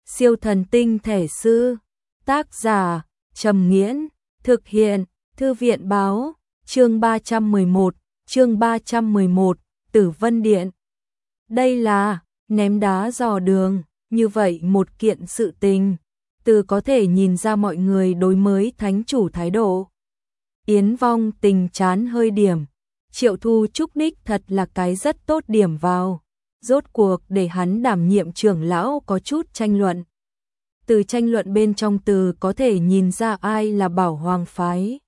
Siêu thần tinh thể sư. Tác giả Trầm Nghiễn. Thực hiện Thư viện báo. Chương 311, Tử Vân Điện. Đây là ném đá dò đường, như vậy một kiện sự tình, từ có thể nhìn ra mọi người đối mới thánh chủ thái độ. Yến Vong Tình chán hơi điểm, Triệu Thu Trúc Ních thật là cái rất tốt điểm vào, rốt cuộc để hắn đảm nhiệm trưởng lão có chút tranh luận. Từ tranh luận bên trong từ có thể nhìn ra ai là bảo hoàng phái,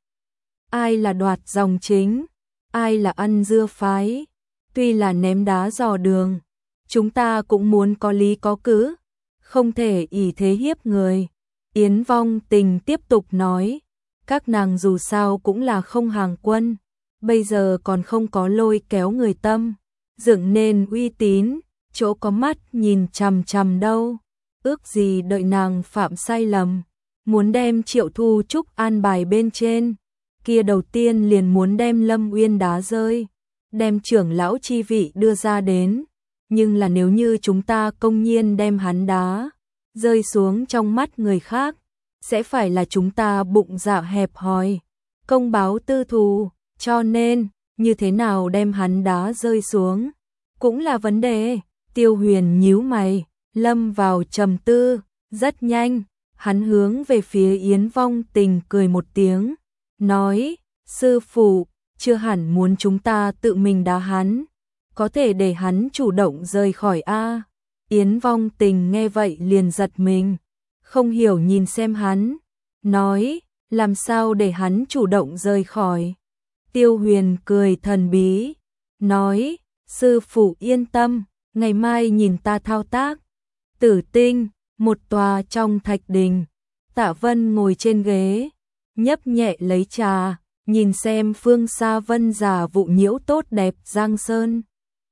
ai là đoạt dòng chính, ai là ăn dưa phái. Tuy là ném đá dò đường, chúng ta cũng muốn có lý có cứ, không thể ỷ thế hiếp người. Yến Vong Tình tiếp tục nói, các nàng dù sao cũng là không hàng quân, bây giờ còn không có lôi kéo người tâm, dựng nên uy tín, chỗ có mắt nhìn chằm chằm đâu. Ước gì đợi nàng phạm sai lầm, muốn đem Triệu Thu Trúc an bài bên trên, kia đầu tiên liền muốn đem Lâm Uyên đá rơi, đem trưởng lão chi vị đưa ra đến. Nhưng là nếu như chúng ta công nhiên đem hắn đá rơi xuống trong mắt người khác, sẽ phải là chúng ta bụng dạ hẹp hòi, công báo tư thù, cho nên như thế nào đem hắn đá rơi xuống cũng là vấn đề. Tiêu Huyền nhíu mày, lâm vào trầm tư. Rất nhanh, hắn hướng về phía Yến Vong Tình cười một tiếng, nói, sư phụ, chưa hẳn muốn chúng ta tự mình đá hắn, có thể để hắn chủ động rời khỏi a. Yến Vong Tình nghe vậy liền giật mình, không hiểu nhìn xem hắn, nói, làm sao để hắn chủ động rời khỏi. Tiêu Huyền cười thần bí, nói, sư phụ yên tâm, ngày mai nhìn ta thao tác. Tử Tinh, một tòa trong thạch đình, Tạ Vân ngồi trên ghế, nhấp nhẹ lấy trà, nhìn xem phương xa vân giả vụ nhiễu tốt đẹp giang sơn.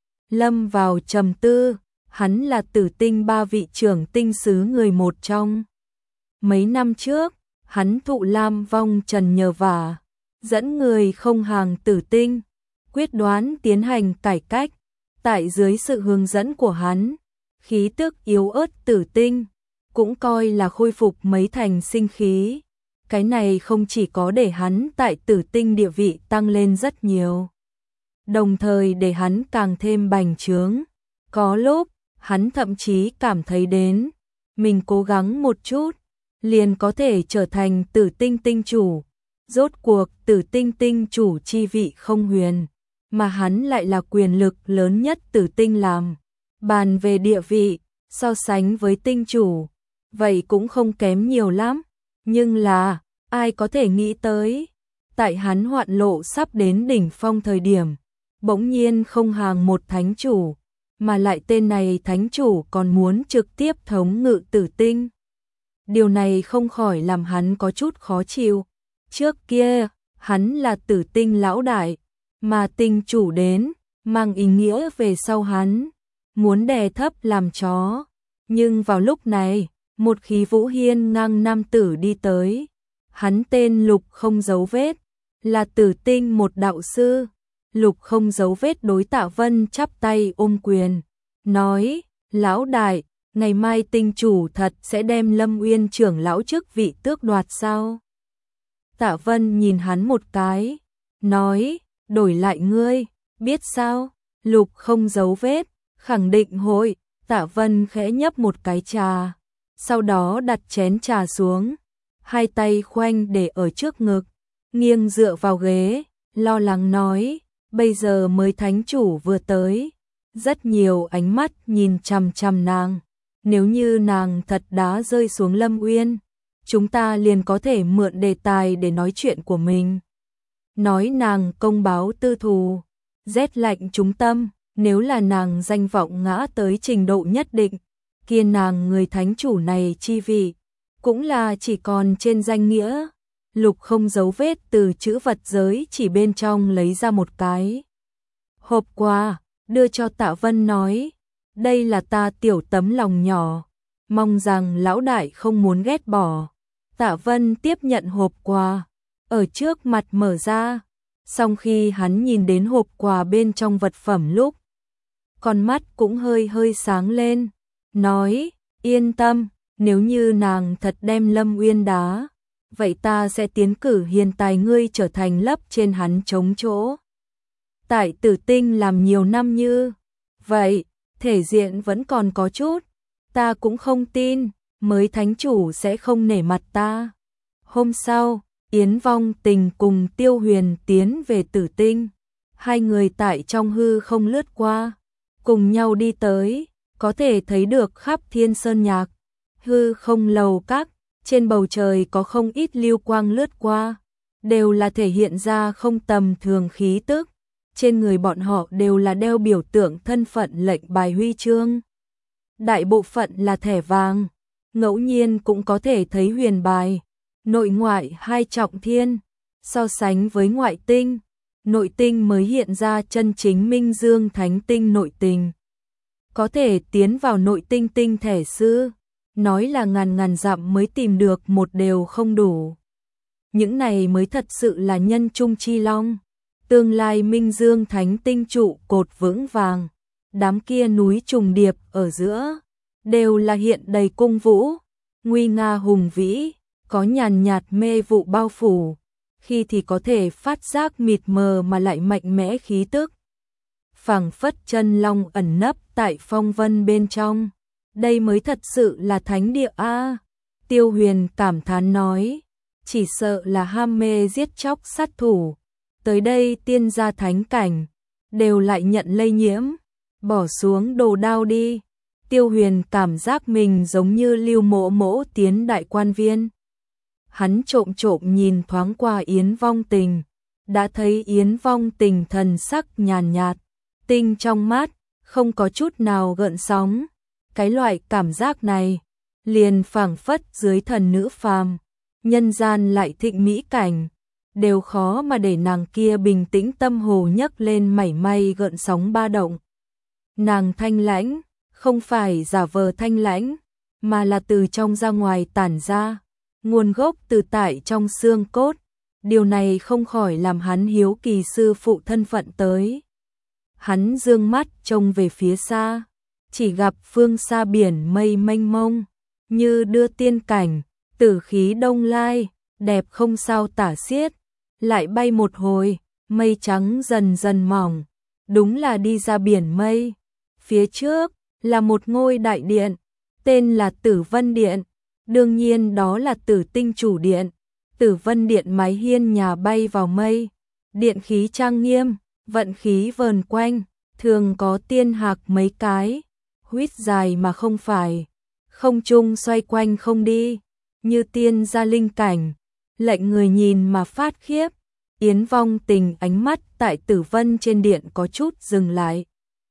Lâm vào trầm tư, hắn là Tử Tinh ba vị trưởng tinh sứ người một trong. Mấy năm trước, hắn thụ Lam Vong Trần nhờ vả, dẫn người không hàng Tử Tinh, quyết đoán tiến hành cải cách. Tại dưới sự hướng dẫn của hắn, khí tức yếu ớt Tử Tinh cũng coi là khôi phục mấy thành sinh khí. Cái này không chỉ có để hắn tại Tử Tinh địa vị tăng lên rất nhiều, đồng thời để hắn càng thêm bành trướng. Có lúc, hắn thậm chí cảm thấy đến, mình cố gắng một chút, liền có thể trở thành Tử Tinh tinh chủ. Rốt cuộc Tử Tinh tinh chủ chi vị không huyền, mà hắn lại là quyền lực lớn nhất Tử Tinh làm. Bàn về địa vị, so sánh với tinh chủ, vậy cũng không kém nhiều lắm. Nhưng là, ai có thể nghĩ tới, tại hắn hoạn lộ sắp đến đỉnh phong thời điểm, bỗng nhiên không hàng một thánh chủ, mà lại tên này thánh chủ còn muốn trực tiếp thống ngự Tử Tinh. Điều này không khỏi làm hắn có chút khó chịu. Trước kia, hắn là Tử Tinh lão đại, mà tinh chủ đến, mang ý nghĩa về sau hắn muốn đè thấp làm chó. Nhưng vào lúc này, một khí vũ hiên ngang nam tử đi tới. Hắn tên Lục Không Dấu Vết, là Tử Tinh một đạo sư. Lục Không Dấu Vết đối Tạ Vân chắp tay ôm quyền, nói, lão đại, ngày mai tinh chủ thật sẽ đem Lâm Uyên trưởng lão chức vị tước đoạt sao? Tạ Vân nhìn hắn một cái, nói, đổi lại ngươi, biết sao? Lục Không Dấu Vết, khẳng định hội. Tạ Vân khẽ nhấp một cái trà, sau đó đặt chén trà xuống, hai tay khoanh để ở trước ngực, nghiêng dựa vào ghế, lo lắng nói, bây giờ mới thánh chủ vừa tới, rất nhiều ánh mắt nhìn chằm chằm nàng, nếu như nàng thật đá rơi xuống Lâm Uyên, chúng ta liền có thể mượn đề tài để nói chuyện của mình. Nói nàng công báo tư thù, rét lạnh trúng tâm, nếu là nàng danh vọng ngã tới trình độ nhất định, kia nàng người thánh chủ này chi vị, cũng là chỉ còn trên danh nghĩa. Lục Không Dấu Vết từ chữ vật giới chỉ bên trong lấy ra một cái hộp quà, đưa cho Tạ Vân nói, đây là ta tiểu tấm lòng nhỏ, mong rằng lão đại không muốn ghét bỏ. Tạ Vân tiếp nhận hộp quà, ở trước mặt mở ra, song khi hắn nhìn đến hộp quà bên trong vật phẩm lúc, con mắt cũng hơi hơi sáng lên, nói, yên tâm, nếu như nàng thật đem Lâm Uyên đá, vậy ta sẽ tiến cử hiền tài ngươi trở thành lấp trên hắn trống chỗ. Tại Tử Tinh làm nhiều năm như vậy, thể diện vẫn còn có chút, ta cũng không tin, mới thánh chủ sẽ không nể mặt ta. Hôm sau, Yến Vong Tình cùng Tiêu Huyền tiến về Tử Tinh, hai người tại trong hư không lướt qua, cùng nhau đi tới, có thể thấy được khắp thiên sơn nhạc, hư không lầu các, trên bầu trời có không ít lưu quang lướt qua, đều là thể hiện ra không tầm thường khí tức, trên người bọn họ đều là đeo biểu tượng thân phận lệnh bài huy chương. Đại bộ phận là thẻ vàng, ngẫu nhiên cũng có thể thấy huyền bài, nội ngoại hai trọng thiên, so sánh với ngoại tinh, nội tinh mới hiện ra chân chính Minh Dương Thánh Tinh nội tình. Có thể tiến vào nội tinh tinh thẻ sư, nói là ngàn ngàn dặm mới tìm được một đều không đủ. Những này mới thật sự là nhân trung chi long, tương lai Minh Dương Thánh Tinh trụ cột vững vàng, đám kia núi trùng điệp ở giữa, đều là hiện đầy cung vũ, nguy nga hùng vĩ, có nhàn nhạt mê vụ bao phủ, khi thì có thể phát giác mịt mờ mà lại mạnh mẽ khí tức. Phảng phất chân long ẩn nấp tại phong vân bên trong, đây mới thật sự là thánh địa a. Tiêu Huyền cảm thán nói, chỉ sợ là ham mê giết chóc sát thủ, tới đây tiên gia thánh cảnh, đều lại nhận lây nhiễm, bỏ xuống đồ đao đi. Tiêu Huyền cảm giác mình giống như Lưu Mỗ Mỗ tiến đại quan viên. Hắn trộm trộm nhìn thoáng qua Yến Vong Tình, đã thấy Yến Vong Tình thần sắc nhàn nhạt, tinh trong mắt, không có chút nào gợn sóng. Cái loại cảm giác này, liền phảng phất dưới thần nữ phàm, nhân gian lại thịnh mỹ cảnh, đều khó mà để nàng kia bình tĩnh tâm hồ nhấc lên mảy may gợn sóng ba động. Nàng thanh lãnh, không phải giả vờ thanh lãnh, mà là từ trong ra ngoài tản ra, nguồn gốc từ tại trong xương cốt. Điều này không khỏi làm hắn hiếu kỳ sư phụ thân phận tới. Hắn dương mắt trông về phía xa, chỉ gặp phương xa biển mây mênh mông, như đưa tiên cảnh, tử khí đông lai, đẹp không sao tả xiết. Lại bay một hồi, mây trắng dần dần mỏng, đúng là đi ra biển mây. Phía trước là một ngôi đại điện, tên là Tử Vân Điện, đương nhiên đó là Tử Tinh chủ điện. Tử Vân Điện mái hiên nhà bay vào mây, điện khí trang nghiêm, vận khí vờn quanh, thường có tiên hạc mấy cái, huýt dài mà không phải, không trung xoay quanh không đi, như tiên gia linh cảnh, lệnh người nhìn mà phát khiếp. Yến Vong Tình ánh mắt tại Tử Vân trên điện có chút dừng lại.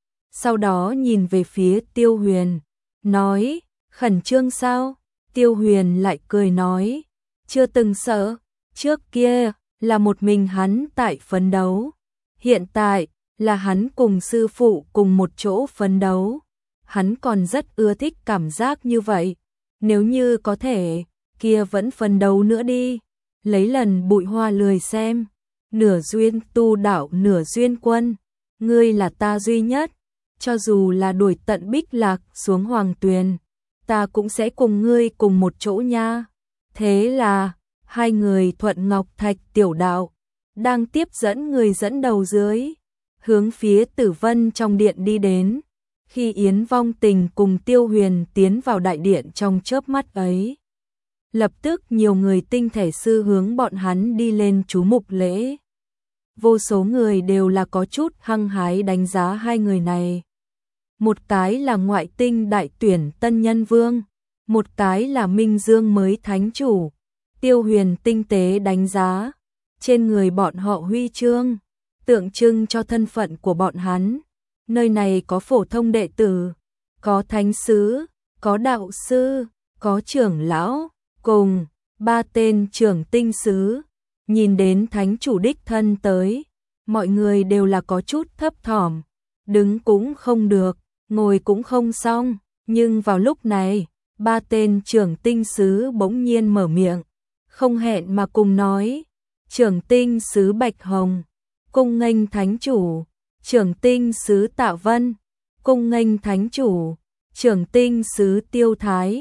Sau đó nhìn về phía Tiêu Huyền, nói, khẩn trương sao? Tiêu Huyền lại cười nói, chưa từng sợ, trước kia là một mình hắn tại phấn đấu, hiện tại là hắn cùng sư phụ cùng một chỗ phấn đấu. Hắn còn rất ưa thích cảm giác như vậy, nếu như có thể, kia vẫn phấn đấu nữa đi, lấy lần bụi hoa lười xem, nửa duyên tu đạo nửa duyên quân, ngươi là ta duy nhất, cho dù là đuổi tận Bích Lạc xuống Hoàng Tuyền, ta cũng sẽ cùng ngươi cùng một chỗ nha. Thế là, hai người thuận ngọc thạch tiểu đạo, đang tiếp dẫn người dẫn đầu dưới, hướng phía Tử Vân trong điện đi đến. Khi Yến Vong Tình cùng Tiêu Huyền tiến vào đại điện trong chớp mắt ấy, lập tức nhiều người tinh thể sư hướng bọn hắn đi lên chú mục lễ. Vô số người đều là có chút hăng hái đánh giá hai người này. Một cái là ngoại tinh đại tuyển tân nhân vương, một cái là Minh Dương mới thánh chủ. Tiêu Huyền tinh tế đánh giá, trên người bọn họ huy chương, tượng trưng cho thân phận của bọn hắn. Nơi này có phổ thông đệ tử, có thánh sứ, có đạo sư, có trưởng lão, cùng 3 tên trưởng tinh sứ. Nhìn đến thánh chủ đích thân tới, mọi người đều là có chút thấp thỏm, đứng cũng không được, ngồi cũng không xong. Nhưng vào lúc này, 3 tên trưởng tinh sứ bỗng nhiên mở miệng, không hẹn mà cùng nói, trưởng tinh sứ Bạch Hồng, cung nghênh thánh chủ. Trưởng tinh sứ Tạ Vân, cung nghênh thánh chủ. Trưởng tinh sứ Tiêu Thái,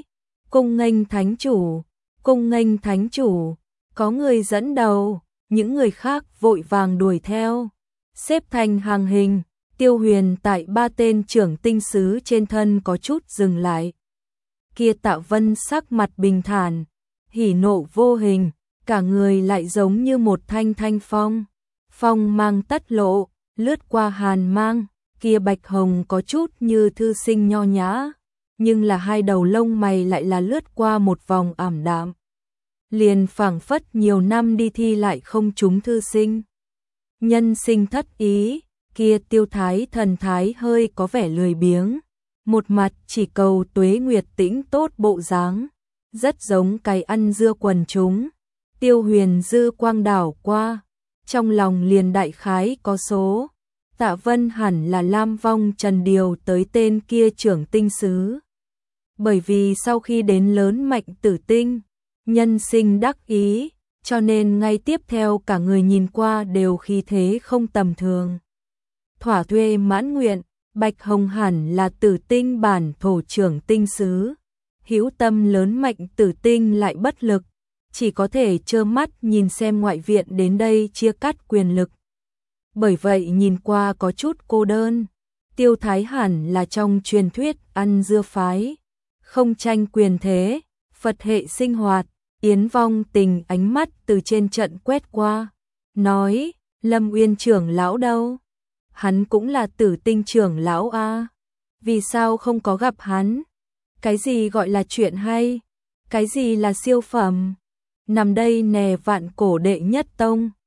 cung nghênh thánh chủ, cung nghênh thánh chủ, có người dẫn đầu, những người khác vội vàng đuổi theo, xếp thành hàng hình. Tiêu Huyền tại ba tên trưởng tinh sứ trên thân có chút dừng lại. Kia Tạ Vân sắc mặt bình thản, hỉ nộ vô hình, cả người lại giống như một thanh thanh phong. Phong mang tất lộ, lướt qua hàn mang, kia bạch hồng có chút như thư sinh nho nhã, nhưng là hai đầu lông mày lại là lướt qua một vòng ảm đạm. Liền phảng phất nhiều năm đi thi lại không trúng thư sinh. Nhân sinh thất ý, kia Tiêu Thái thần thái hơi có vẻ lười biếng, một mặt chỉ cầu tuế nguyệt tĩnh tốt bộ dáng, rất giống cái ăn dưa quần chúng. Tiêu Huyền dư quang đảo qua, trong lòng liền đại khái có số. Tạ Vân hẳn là Lam Vong Trần điều tới tên kia trưởng tinh sứ. Bởi vì sau khi đến lớn Mạnh Tử Tinh, nhân sinh đắc ý, cho nên ngay tiếp theo cả người nhìn qua đều khí thế không tầm thường. Thỏa thuê mãn nguyện, Bạch Hồng hẳn là Tử Tinh bản thổ trưởng tinh sứ. Hữu tâm lớn Mạnh Tử Tinh lại bất lực, chỉ có thể trơ mắt nhìn xem ngoại viện đến đây chia cắt quyền lực. Bởi vậy nhìn qua có chút cô đơn. Tiêu Thái hẳn là trong truyền thuyết ăn dưa phái, không tranh quyền thế, Phật hệ sinh hoạt. Yến Vong Tình ánh mắt từ trên trận quét qua, nói, Lâm Uyên trưởng lão đâu? Hắn cũng là Tử Tinh trưởng lão a, vì sao không có gặp hắn? Cái gì gọi là chuyện hay? Cái gì là siêu phẩm? Nằm đây nè Vạn Cổ đệ nhất tông,